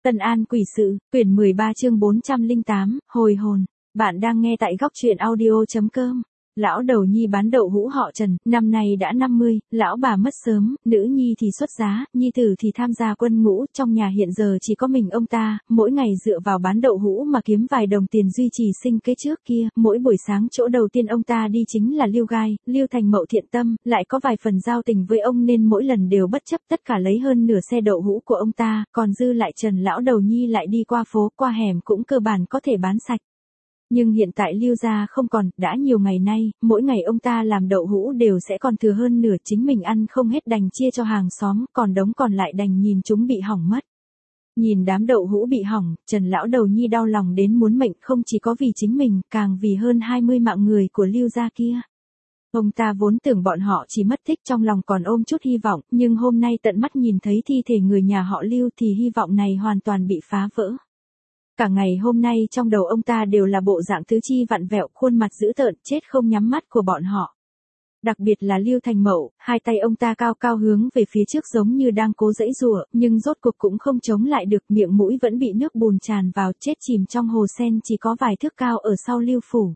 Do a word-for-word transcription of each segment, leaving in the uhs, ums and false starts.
Tân An Quỷ Sự, quyển mười ba chương bốn trăm lẻ tám, hồi hồn. Bạn đang nghe tại góc truyện audio chấm com. Lão đầu nhi bán đậu hũ họ Trần, năm nay đã năm mươi, lão bà mất sớm, nữ nhi thì xuất giá, nhi tử thì tham gia quân ngũ, trong nhà hiện giờ chỉ có mình ông ta, mỗi ngày dựa vào bán đậu hũ mà kiếm vài đồng tiền duy trì sinh kế trước kia, mỗi buổi sáng chỗ đầu tiên ông ta đi chính là Liêu Gai, Liêu Thành Mậu thiện tâm, lại có vài phần giao tình với ông nên mỗi lần đều bất chấp tất cả lấy hơn nửa xe đậu hũ của ông ta, còn dư lại Trần lão đầu nhi lại đi qua phố, qua hẻm cũng cơ bản có thể bán sạch. Nhưng hiện tại Liêu gia không còn, đã nhiều ngày nay, mỗi ngày ông ta làm đậu hũ đều sẽ còn thừa hơn nửa, chính mình ăn không hết đành chia cho hàng xóm, còn đống còn lại đành nhìn chúng bị hỏng mất. Nhìn đám đậu hũ bị hỏng, Trần lão đầu nhi đau lòng đến muốn mệnh, không chỉ có vì chính mình, càng vì hơn hai mươi mạng người của Liêu gia kia. Ông ta vốn tưởng bọn họ chỉ mất tích, trong lòng còn ôm chút hy vọng, nhưng hôm nay tận mắt nhìn thấy thi thể người nhà họ Liêu thì hy vọng này hoàn toàn bị phá vỡ. Cả ngày hôm nay trong đầu ông ta đều là bộ dạng tứ chi vặn vẹo, khuôn mặt dữ tợn, chết không nhắm mắt của bọn họ. Đặc biệt là Liêu Thành Mậu, hai tay ông ta cao cao hướng về phía trước giống như đang cố giãy giụa, nhưng rốt cuộc cũng không chống lại được, miệng mũi vẫn bị nước bùn tràn vào, chết chìm trong hồ sen chỉ có vài thước cao ở sau Liêu phủ.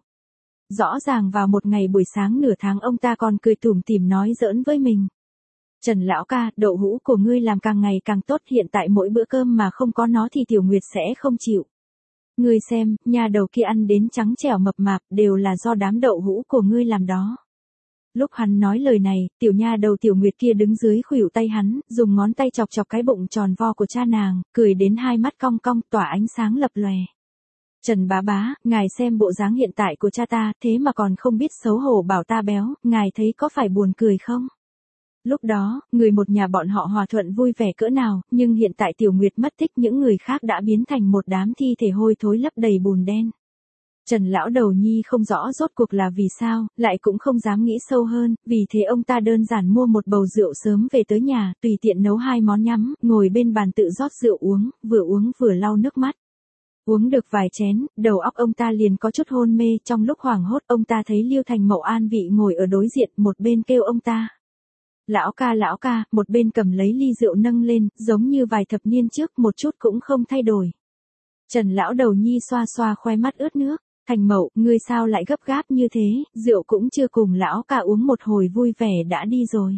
Rõ ràng vào một ngày buổi sáng nửa tháng ông ta còn cười tủm tỉm nói giỡn với mình. Trần lão ca, đậu hũ của ngươi làm càng ngày càng tốt, hiện tại mỗi bữa cơm mà không có nó thì Tiểu Nguyệt sẽ không chịu. Ngươi xem, nhà đầu kia ăn đến trắng trẻo mập mạp, đều là do đám đậu hũ của ngươi làm đó. Lúc hắn nói lời này, tiểu nha đầu Tiểu Nguyệt kia đứng dưới khuỷu tay hắn, dùng ngón tay chọc chọc cái bụng tròn vo của cha nàng, cười đến hai mắt cong cong tỏa ánh sáng lập lòe. Trần bá bá, ngài xem bộ dáng hiện tại của cha ta, thế mà còn không biết xấu hổ bảo ta béo, ngài thấy có phải buồn cười không? Lúc đó, người một nhà bọn họ hòa thuận vui vẻ cỡ nào, nhưng hiện tại Tiểu Nguyệt mất tích, những người khác đã biến thành một đám thi thể hôi thối lấp đầy bùn đen. Trần lão đầu nhi không rõ rốt cuộc là vì sao, lại cũng không dám nghĩ sâu hơn, vì thế ông ta đơn giản mua một bầu rượu sớm về tới nhà, tùy tiện nấu hai món nhắm, ngồi bên bàn tự rót rượu uống, vừa uống vừa lau nước mắt. Uống được vài chén, đầu óc ông ta liền có chút hôn mê, trong lúc hoảng hốt ông ta thấy Liêu Thành Mậu an vị ngồi ở đối diện, một bên kêu ông ta. Lão ca lão ca, một bên cầm lấy ly rượu nâng lên, giống như vài thập niên trước, một chút cũng không thay đổi. Trần lão đầu nhi xoa xoa khoe mắt ướt nước, Thành Mậu, ngươi sao lại gấp gáp như thế, rượu cũng chưa cùng lão ca uống một hồi vui vẻ đã đi rồi.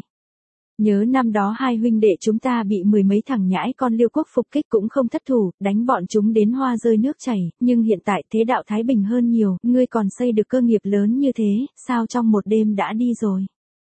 Nhớ năm đó hai huynh đệ chúng ta bị mười mấy thằng nhãi con Liêu quốc phục kích cũng không thất thủ, đánh bọn chúng đến hoa rơi nước chảy, nhưng hiện tại thế đạo thái bình hơn nhiều, ngươi còn xây được cơ nghiệp lớn như thế, sao trong một đêm đã đi rồi.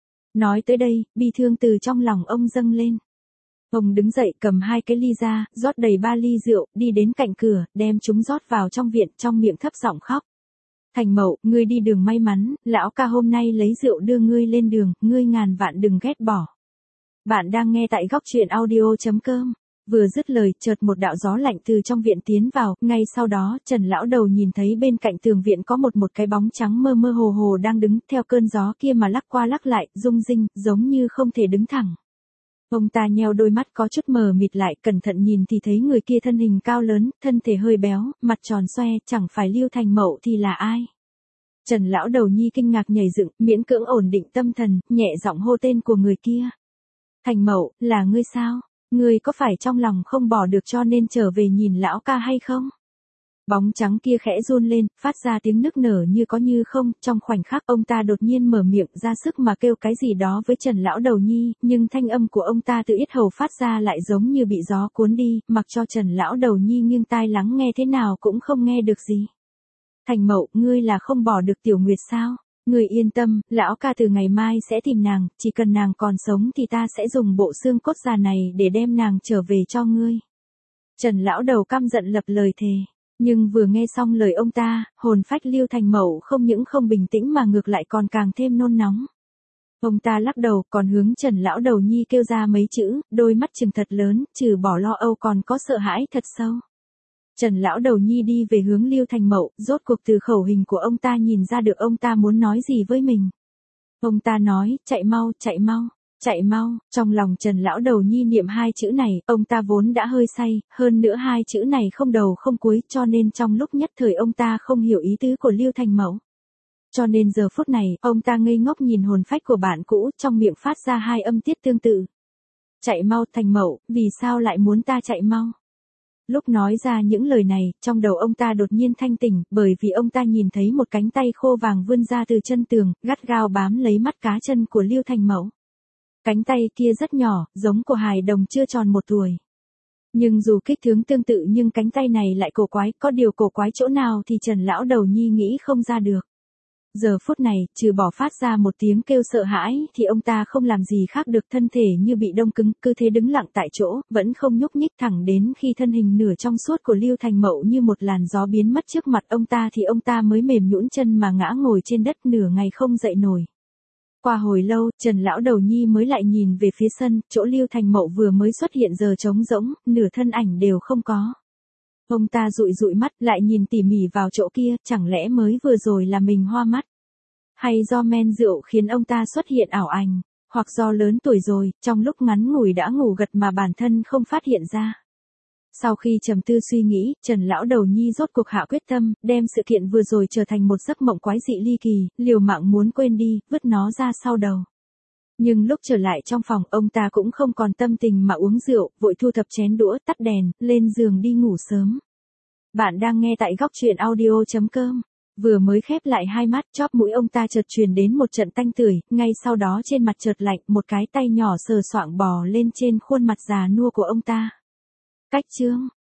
Nói tới đây, bi thương từ trong lòng ông dâng lên. Ông đứng dậy cầm hai cái ly ra, rót đầy ba ly rượu, đi đến cạnh cửa, đem chúng rót vào trong viện, trong miệng thấp giọng khóc. Thành Mậu, ngươi đi đường may mắn, lão ca hôm nay lấy rượu đưa ngươi lên đường, ngươi ngàn vạn đừng ghét bỏ. Bạn đang nghe tại góc truyện audio chấm com. Vừa dứt lời, chợt một đạo gió lạnh từ trong viện tiến vào, ngay sau đó, Trần lão đầu nhìn thấy bên cạnh tường viện có một một cái bóng trắng mơ mơ hồ hồ đang đứng, theo cơn gió kia mà lắc qua lắc lại, rung rinh, giống như không thể đứng thẳng. Ông ta nheo đôi mắt có chút mờ mịt lại, cẩn thận nhìn thì thấy người kia thân hình cao lớn, thân thể hơi béo, mặt tròn xoe, chẳng phải Liêu Thành Mậu thì là ai? Trần lão đầu nhi kinh ngạc nhảy dựng, miễn cưỡng ổn định tâm thần, nhẹ giọng hô tên của người kia. Thành Mậu, là ngươi sao? Ngươi có phải trong lòng không bỏ được cho nên trở về nhìn lão ca hay không? Bóng trắng kia khẽ run lên, phát ra tiếng nức nở như có như không, trong khoảnh khắc ông ta đột nhiên mở miệng ra sức mà kêu cái gì đó với Trần lão đầu nhi, nhưng thanh âm của ông ta từ yết hầu phát ra lại giống như bị gió cuốn đi, mặc cho Trần lão đầu nhi nghiêng tai lắng nghe thế nào cũng không nghe được gì. Thành Mậu, ngươi là không bỏ được Tiểu Nguyệt sao? Ngươi yên tâm, lão ca từ ngày mai sẽ tìm nàng, chỉ cần nàng còn sống thì ta sẽ dùng bộ xương cốt già này để đem nàng trở về cho ngươi. Trần lão đầu căm giận lập lời thề, nhưng vừa nghe xong lời ông ta, hồn phách Liêu Thành Mậu không những không bình tĩnh mà ngược lại còn càng thêm nôn nóng. Ông ta lắc đầu, còn hướng Trần lão đầu nhi kêu ra mấy chữ, đôi mắt trừng thật lớn, trừ bỏ lo âu còn có sợ hãi thật sâu. Trần lão đầu nhi đi về hướng Liêu Thành Mậu, rốt cuộc từ khẩu hình của ông ta nhìn ra được ông ta muốn nói gì với mình. Ông ta nói, chạy mau, chạy mau, chạy mau, trong lòng Trần lão đầu nhi niệm hai chữ này, ông ta vốn đã hơi say, hơn nữa hai chữ này không đầu không cuối, cho nên trong lúc nhất thời ông ta không hiểu ý tứ của Liêu Thành Mậu. Cho nên giờ phút này, ông ta ngây ngốc nhìn hồn phách của bạn cũ, trong miệng phát ra hai âm tiết tương tự. Chạy mau, Thành Mậu, vì sao lại muốn ta chạy mau? Lúc nói ra những lời này, trong đầu ông ta đột nhiên thanh tỉnh, bởi vì ông ta nhìn thấy một cánh tay khô vàng vươn ra từ chân tường, gắt gao bám lấy mắt cá chân của Lưu Thành Mậu. Cánh tay kia rất nhỏ, giống của hài đồng chưa tròn một tuổi. Nhưng dù kích thước tương tự nhưng cánh tay này lại cổ quái, có điều cổ quái chỗ nào thì Trần lão đầu nhi nghĩ không ra được. Giờ phút này, trừ bỏ phát ra một tiếng kêu sợ hãi, thì ông ta không làm gì khác được, thân thể như bị đông cứng, cứ thế đứng lặng tại chỗ, vẫn không nhúc nhích, thẳng đến khi thân hình nửa trong suốt của Lưu Thành Mậu như một làn gió biến mất trước mặt ông ta thì ông ta mới mềm nhũn chân mà ngã ngồi trên đất nửa ngày không dậy nổi. Qua hồi lâu, Trần lão đầu nhi mới lại nhìn về phía sân, chỗ Lưu Thành Mậu vừa mới xuất hiện giờ trống rỗng, nửa thân ảnh đều không có. Ông ta dụi dụi mắt, lại nhìn tỉ mỉ vào chỗ kia, chẳng lẽ mới vừa rồi là mình hoa mắt? Hay do men rượu khiến ông ta xuất hiện ảo ảnh, hoặc do lớn tuổi rồi, trong lúc ngắn ngủi đã ngủ gật mà bản thân không phát hiện ra. Sau khi trầm tư suy nghĩ, Trần lão đầu nhi rốt cuộc hạ quyết tâm, đem sự kiện vừa rồi trở thành một giấc mộng quái dị ly kỳ, liều mạng muốn quên đi, vứt nó ra sau đầu. Nhưng lúc trở lại trong phòng, ông ta cũng không còn tâm tình mà uống rượu, vội thu thập chén đũa, tắt đèn, lên giường đi ngủ sớm. Bạn đang nghe tại góc truyện audio chấm com. Vừa mới khép lại hai mắt, chóp mũi ông ta chợt truyền đến một trận tanh tưởi, ngay sau đó trên mặt chợt lạnh, một cái tay nhỏ sờ soạng bò lên trên khuôn mặt già nua của ông ta. Cách chương